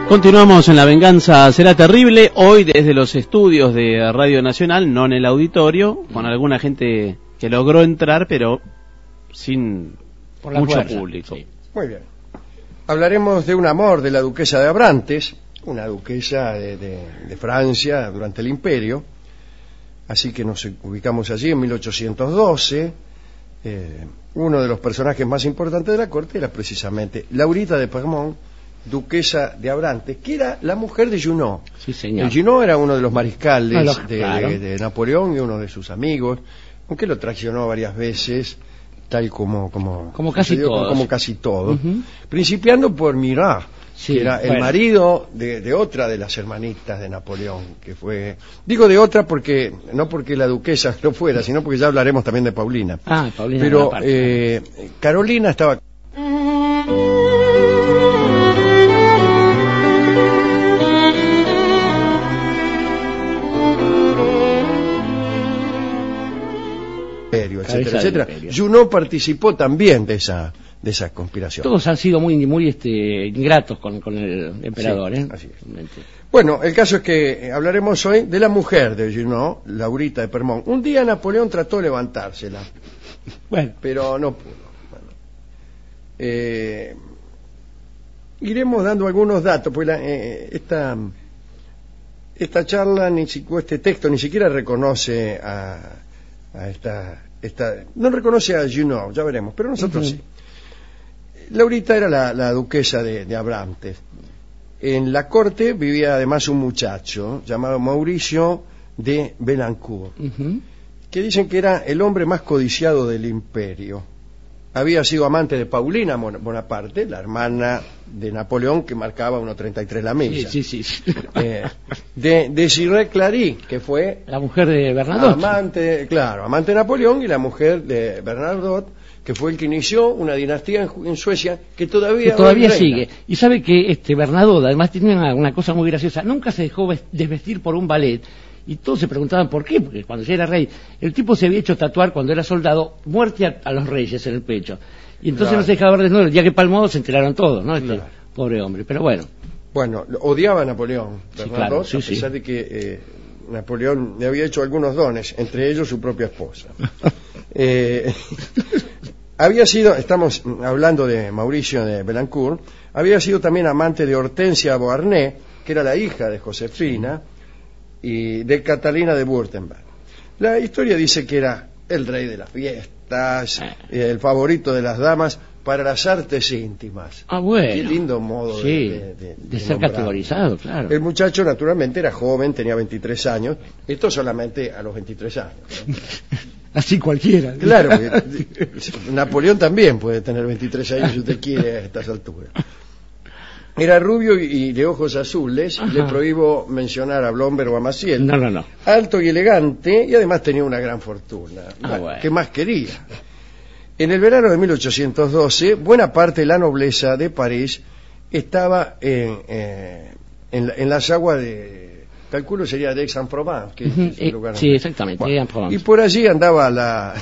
Continuamos en La Venganza Será Terrible, hoy desde los estudios de Radio Nacional, no en el auditorio, con alguna gente que logró entrar, pero sin mucho fuerza, público. Sí. Muy bien. Hablaremos de un amor de la duquesa de Abrantes, una duquesa de Francia durante el Imperio, así que nos ubicamos allí en 1812. Uno de los personajes más importantes de la corte era precisamente Laurita de Permont, duquesa de Abrantes, que era la mujer de Junot. Sí, señor. Junot era uno de los mariscales de Napoleón y uno de sus amigos, aunque lo traicionó varias veces, tal como casi todo. Principiando por Murat, que era el marido de otra de las hermanitas de Napoleón, que fue... Digo de otra porque no porque la duquesa no fuera, sino porque ya hablaremos también de Paulina. Paulina. Pero Carolina estaba... etcétera, etcétera. Junot participó también de esa conspiración. Todos han sido muy ingratos con el emperador. Sí, así es. Bueno, el caso es que hablaremos hoy de la mujer de Junot, Laurita de Permont. Un día Napoleón trató de levantársela, pero no pudo. Iremos dando algunos datos, porque esta charla, este texto ni siquiera reconoce a esta no reconoce a Junot, ya veremos, pero nosotros sí. Laurita era la duquesa de Abrantes. En la corte vivía además un muchacho llamado Mauricio de Belancourt, que dicen que era el hombre más codiciado del imperio. Había sido amante de Paulina Bonaparte, la hermana de Napoleón, que marcaba 1.33 la milla. Sí. De Desirée Clary, que fue la mujer de Bernadotte. Amante de Napoleón, y la mujer de Bernadotte, que fue el que inició una dinastía en Suecia que todavía sigue. Y sabe que Bernadotte además tenía una cosa muy graciosa. Nunca se dejó desvestir por un ballet. Y todos se preguntaban por qué, porque cuando ya era rey, el tipo se había hecho tatuar cuando era soldado muerte a los reyes en el pecho. Y entonces no se dejaba ver desnudo. El día que palmó se enteraron todos, ¿no? Pobre hombre, pero bueno. Bueno, odiaba a Napoleón, claro, a pesar de que Napoleón le había hecho algunos dones, entre ellos su propia esposa. Había sido, estamos hablando de Mauricio de Belancourt, había sido también amante de Hortensia Beauharnais, que era la hija de Josefina, y de Catalina de Württemberg. La historia dice que era el rey de las fiestas, el favorito de las damas para las artes íntimas. Bueno. Qué lindo modo de ser categorizado, claro. El muchacho naturalmente era joven, tenía 23 años, esto solamente a los 23 años, ¿no? Así cualquiera. Claro, Napoleón también puede tener 23 años si usted quiere a estas alturas. Era rubio y de ojos azules. Le prohíbo mencionar a Blomberg o a Maciel. No. Alto y elegante, y además tenía una gran fortuna. ¿Qué más quería? En el verano de 1812, buena parte de la nobleza de París estaba en las aguas de... Calculo sería de Aix-en-Provence, que es el lugar. Sí, exactamente. Bueno, y por allí andaba la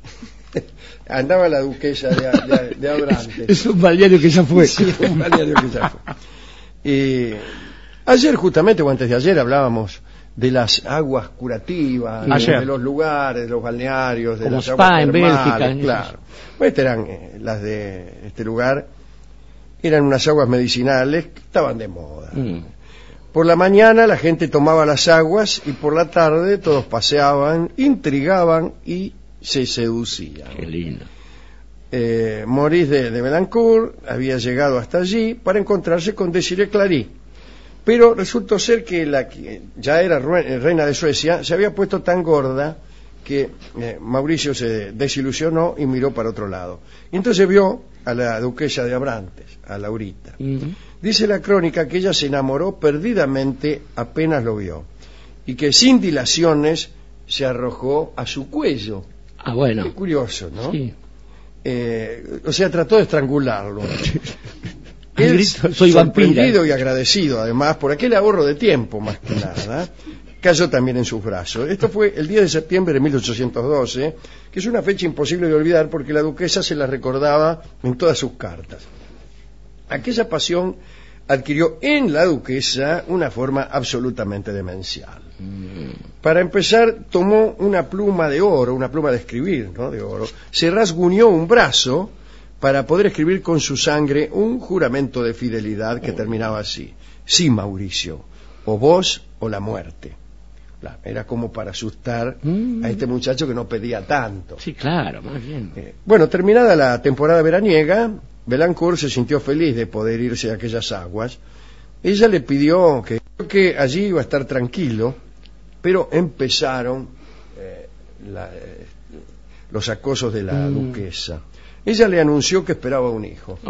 duquesa de Abrantes. Es un balneario que ya fue. Sí, un balneario que ya fue. Ayer, justamente, o antes de ayer, hablábamos de las aguas curativas, de los lugares, de los balnearios, de como las aguas en termales, Bélgica. Claro. Pues estas eran las de este lugar. Eran unas aguas medicinales que estaban de moda. Por la mañana la gente tomaba las aguas y por la tarde todos paseaban, intrigaban y se seducían. Qué lindo. Maurice de Belancourt había llegado hasta allí para encontrarse con Desirée Clary, pero resultó ser que la que ya era reina de Suecia se había puesto tan gorda que Mauricio se desilusionó y miró para otro lado. Y entonces vio a la duquesa de Abrantes, a Laurita. Dice la crónica que ella se enamoró perdidamente apenas lo vio y que sin dilaciones se arrojó a su cuello. Bueno. Qué curioso, ¿no? Sí. O sea, trató de estrangularlo. Él, soy sorprendido y agradecido, además, por aquel ahorro de tiempo, más que nada, cayó también en sus brazos. Esto fue el 10 de septiembre de 1812, que es una fecha imposible de olvidar porque la duquesa se la recordaba en todas sus cartas. Aquella pasión adquirió en la duquesa una forma absolutamente demencial. Para empezar, tomó una pluma de oro, una pluma de escribir, ¿no?, de oro, se rasguñó un brazo para poder escribir con su sangre un juramento de fidelidad que terminaba así: sí, Mauricio, o vos o la muerte. Claro, era como para asustar a este muchacho que no pedía tanto. Sí, claro, más bien. Bueno, terminada la temporada veraniega, Belancourt se sintió feliz de poder irse a aquellas aguas. Ella le pidió que allí iba a estar tranquilo, pero empezaron los acosos de la duquesa. Ella le anunció que esperaba un hijo.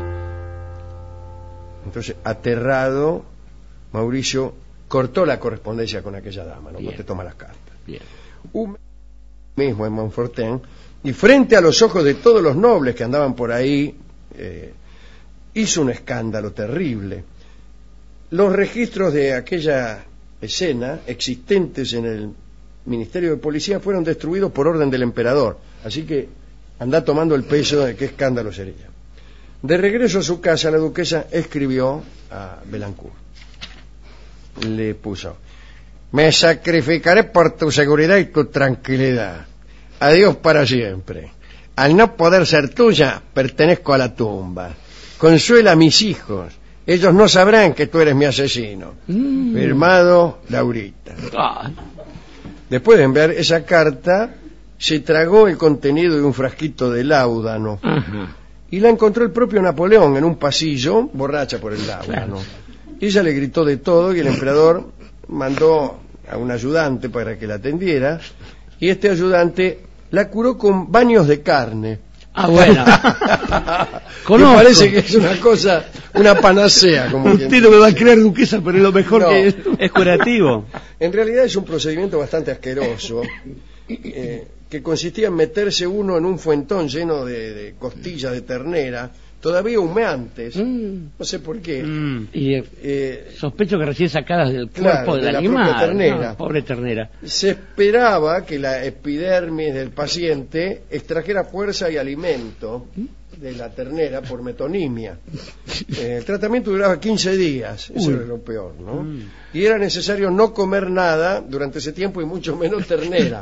Entonces, aterrado, Mauricio cortó la correspondencia con aquella dama, ¿no? Te toma las cartas. Bien. Un mismo en Montfortin, y frente a los ojos de todos los nobles que andaban por ahí, hizo un escándalo terrible. Los registros de aquella escena existentes en el Ministerio de Policía fueron destruidos por orden del emperador, así que anda tomando el peso de qué escándalo sería. De regreso a su casa, la duquesa escribió a Belancourt. Le puso: me sacrificaré por tu seguridad y tu tranquilidad. Adiós para siempre. Al no poder ser tuya, pertenezco a la tumba. Consuela a mis hijos. Ellos no sabrán que tú eres mi asesino. Firmado, Laurita. Después de enviar esa carta, se tragó el contenido de un frasquito de láudano. Y la encontró el propio Napoleón en un pasillo, borracha por el láudano. Ella le gritó de todo y el emperador mandó a un ayudante para que la atendiera, y este ayudante la curó con baños de carne. Bueno. Me parece que es una cosa, una panacea. Como usted no me va a creer, duquesa, pero es lo mejor no, que es curativo. En realidad es un procedimiento bastante asqueroso, que consistía en meterse uno en un fuentón lleno de costillas de ternera, todavía humeantes, no sé por qué. Y sospecho que recién sacadas del cuerpo del animal. Ternera. No, pobre ternera. Se esperaba que la epidermis del paciente extrajera fuerza y alimento de la ternera por metonimia. El tratamiento duraba 15 días, eso era lo peor, ¿no? Y era necesario no comer nada durante ese tiempo y mucho menos ternera.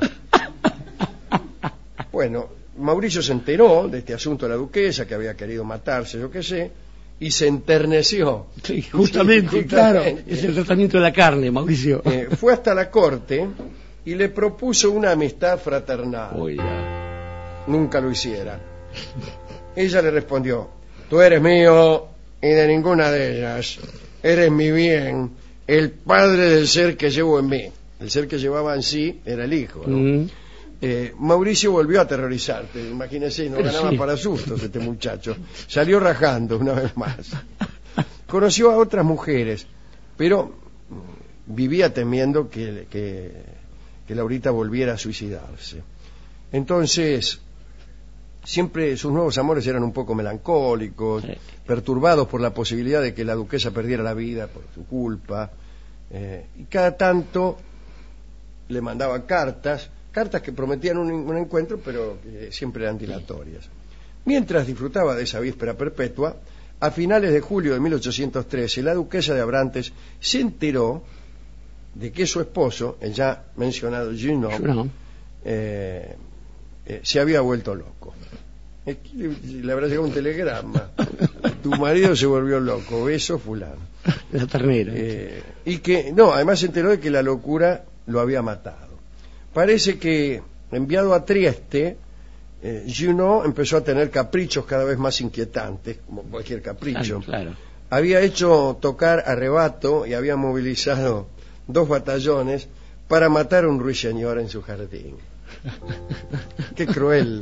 Bueno, Mauricio se enteró de este asunto de la duquesa, que había querido matarse, yo qué sé, y se enterneció. Sí, justamente, claro, es el tratamiento de la carne, Mauricio. Fue hasta la corte y le propuso una amistad fraternal. Nunca lo hiciera. Ella le respondió: tú eres mío y de ninguna de ellas. Eres mi bien, el padre del ser que llevo en mí. El ser que llevaba en sí era el hijo, ¿no? Mauricio volvió a aterrorizarte, imagínese, no ganaba para sustos este muchacho. Salió rajando una vez más. Conoció a otras mujeres, pero vivía temiendo que Laurita volviera a suicidarse. Entonces, siempre sus nuevos amores eran un poco melancólicos, perturbados por la posibilidad de que la duquesa perdiera la vida por su culpa, y cada tanto le mandaba cartas que prometían un encuentro, pero que siempre eran dilatorias. Mientras disfrutaba de esa víspera perpetua, a finales de julio de 1813, la duquesa de Abrantes se enteró de que su esposo, el ya mencionado Junot, se había vuelto loco. Le habrá llegado un telegrama: tu marido se volvió loco, beso fulano. La ternera. Y que, no, además se enteró de que la locura lo había matado. Parece que, enviado a Trieste, Junot empezó a tener caprichos cada vez más inquietantes, como cualquier capricho. Claro. Había hecho tocar a rebato y había movilizado 2 batallones para matar a un ruiseñor en su jardín. ¡Qué cruel!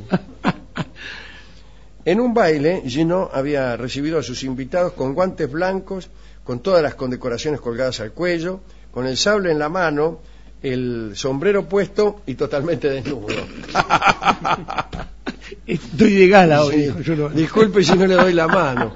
En un baile, Junot había recibido a sus invitados con guantes blancos, con todas las condecoraciones colgadas al cuello, con el sable en la mano, el sombrero puesto y totalmente desnudo. Estoy de gala hoy. Sí. Disculpe si no le doy la mano.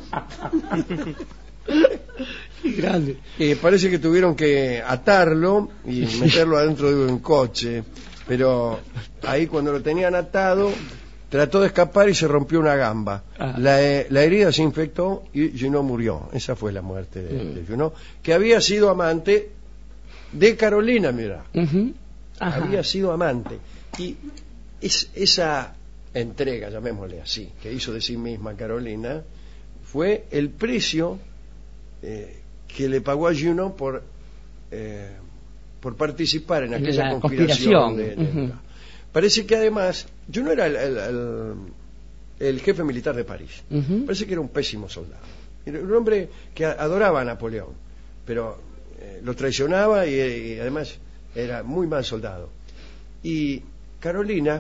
Qué grande. Parece que tuvieron que atarlo y meterlo adentro de un coche, pero ahí cuando lo tenían atado trató de escapar y se rompió una gamba. La herida se infectó y Junot murió. Esa fue la muerte de Junot, que había sido amante de Carolina, mira. Había sido amante. Y esa entrega, llamémosle así, que hizo de sí misma Carolina, fue el precio que le pagó a Junot por participar en aquella conspiración. Parece que además Junot era el jefe militar de París. Parece que era un pésimo soldado. Era un hombre que adoraba a Napoleón, pero lo traicionaba y además era muy mal soldado. Y Carolina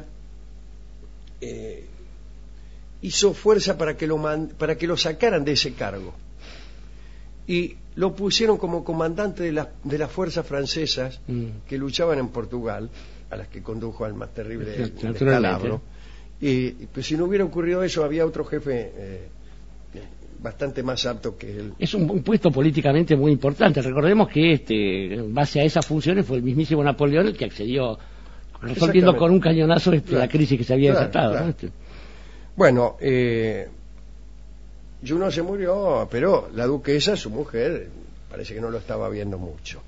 hizo fuerza para que lo sacaran de ese cargo y lo pusieron como comandante de las fuerzas francesas que luchaban en Portugal, a las que condujo al más terrible descalabro. Y pues, si no hubiera ocurrido eso, había otro jefe bastante más apto que él. Es un puesto políticamente muy importante. Recordemos que en base a esas funciones fue el mismísimo Napoleón el que accedió, resolviendo con un cañonazo la crisis que se había desatado. Claro. ¿No? Bueno, Junot se murió, pero la duquesa, su mujer, parece que no lo estaba viendo mucho.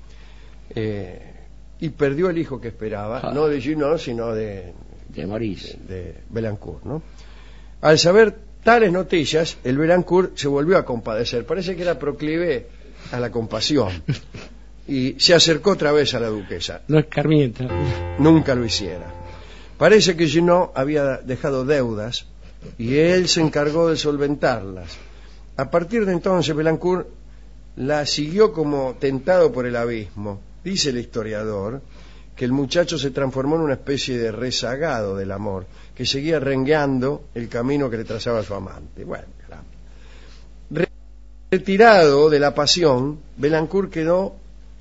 Y perdió el hijo que esperaba, no de Junot, sino de Maurice, de Belancourt, ¿no? Al saber tales noticias, el Belancourt se volvió a compadecer. Parece que era proclive a la compasión. Y se acercó otra vez a la duquesa. No escarmienta. Nunca lo hiciera. Parece que Junot había dejado deudas y él se encargó de solventarlas. A partir de entonces, Belancourt la siguió como tentado por el abismo. Dice el historiador que el muchacho se transformó en una especie de rezagado del amor, que seguía rengueando el camino que le trazaba su amante. Bueno, caramba. Retirado de la pasión, Belancourt quedó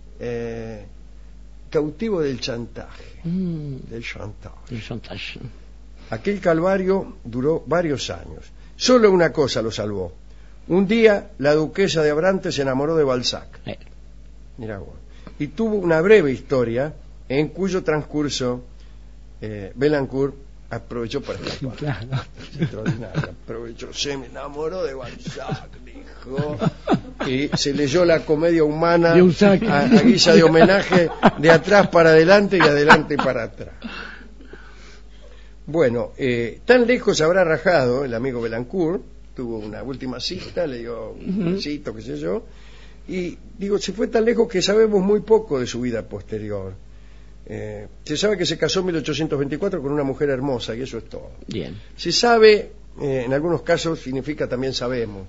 cautivo del chantaje. Del chantaje. Aquel calvario duró varios años. Solo una cosa lo salvó. Un día la duquesa de Abrantes se enamoró de Balzac. Mira vos. Y tuvo una breve historia en cuyo transcurso Belancourt aprovechó para escapar. Claro. Extraordinario. Aprovechó, se me enamoró de Balzac, dijo, y se leyó la comedia humana a guisa de homenaje, de atrás para adelante y adelante para atrás. Bueno, tan lejos habrá rajado el amigo Belancourt, tuvo una última cita, le dio un besito, qué sé yo, y digo, se fue tan lejos que sabemos muy poco de su vida posterior. Se sabe que se casó en 1824 con una mujer hermosa y eso es todo. Bien. Se sabe, en algunos casos significa también sabemos,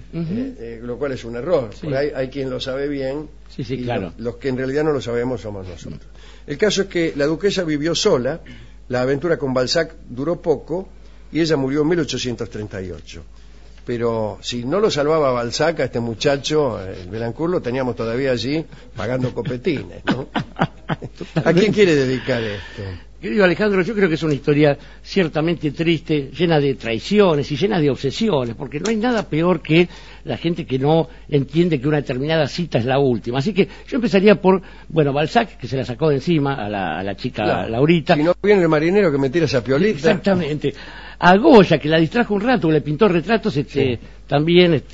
lo cual es un error. Sí. Por ahí hay quien lo sabe bien, y claro. los que en realidad no lo sabemos somos nosotros. El caso es que la duquesa vivió sola, la aventura con Balzac duró poco y ella murió en 1838. Pero si no lo salvaba Balzac a este muchacho, el Belancourt, lo teníamos todavía allí pagando copetines, ¿no? ¿A quién quiere dedicar esto? Querido Alejandro, yo creo que es una historia ciertamente triste, llena de traiciones y llena de obsesiones, porque no hay nada peor que la gente que no entiende que una determinada cita es la última. Así que yo empezaría por, Balzac, que se la sacó de encima a la chica, claro, Laurita. Si no viene el marinero que me tira esa piolita. Exactamente. A Goya, que la distrajo un rato, que le pintó retratos, también,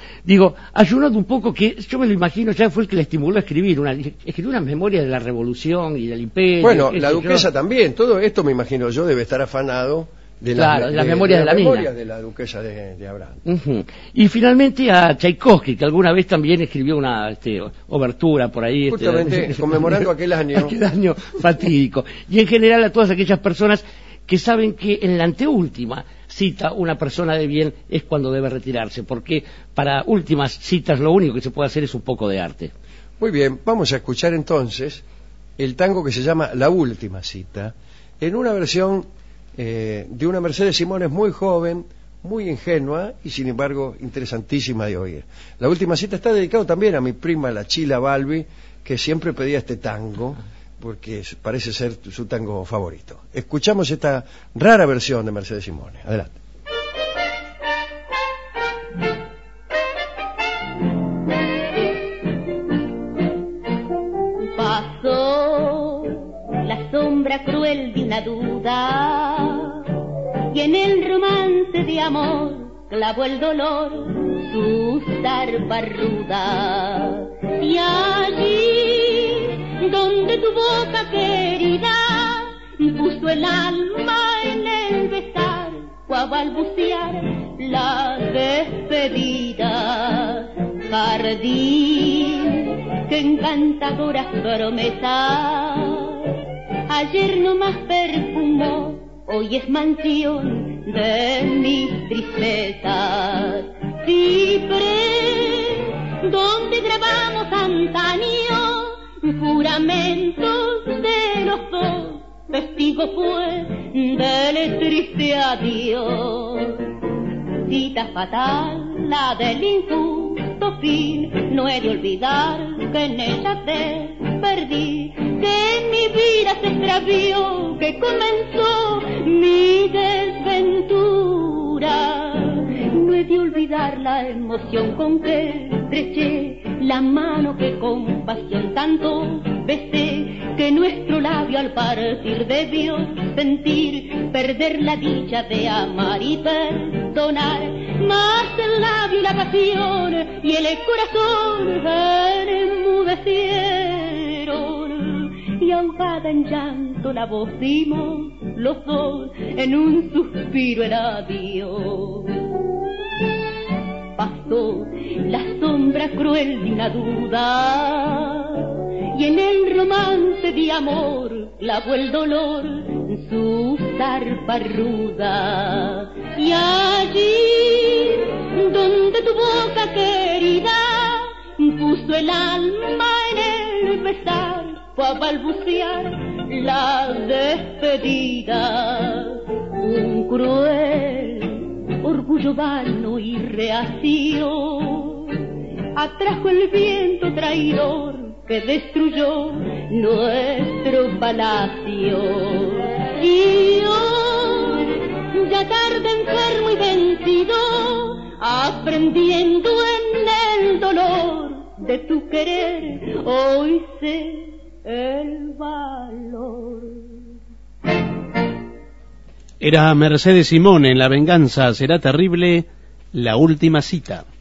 a Junot un poco, que yo me lo imagino, ya fue el que le estimuló a escribir unas memorias de la Revolución y del Imperio. Bueno, la duquesa también, todo esto me imagino yo debe estar afanado de las memorias de la duquesa de Abrantes. Y finalmente a Tchaikovsky, que alguna vez también escribió una obertura por ahí. Justamente conmemorando aquel año fatídico. Y en general a todas aquellas personas que saben que en la anteúltima cita una persona de bien es cuando debe retirarse, porque para últimas citas lo único que se puede hacer es un poco de arte. Muy bien, vamos a escuchar entonces el tango que se llama La Última Cita, en una versión de una Mercedes Simones muy joven, muy ingenua y sin embargo interesantísima de oír. La Última Cita está dedicado también a mi prima, la Chila Balbi, que siempre pedía este tango, porque parece ser su tango favorito. Escuchamos esta rara versión de Mercedes Simones. Adelante. Pasó la sombra cruel de una duda y en el romance de amor clavó el dolor su zarpa ruda. Y allí donde tu boca querida puso el alma en el besar, fue a balbucear la despedida. Jardín que encantadoras promesas ayer no más perfumó, hoy es mansión de mis tristezas. Ciprés, donde grabamos antaño juramentos de los dos, testigo fue del triste adiós. Cita fatal, la del injusto fin, no he de olvidar que en ella te perdí, que en mi vida se extravió, que comenzó mi desventura. No he de olvidar la emoción con que estreché la mano que con pasión tanto besé, que nuestro labio al partir debió sentir perder la dicha de amar y perdonar, más el labio y la pasión y el corazón enmudecieron, y ahogada en llanto la voz dimos los dos en un suspiro el adiós. Pasó la sombra cruel de una duda, y en el romance de amor clavó el dolor su zarpa ruda. Y allí donde tu boca querida puso el alma en el besar, fue a balbucear la despedida. Un cruel orgullo vano y reacio atrajo el viento traidor que destruyó nuestro palacio. Y hoy, ya tarde, enfermo y vencido, aprendiendo en el dolor de tu querer, hoy sé el valor. Era Mercedes Simón en La venganza será terrible, la última cita.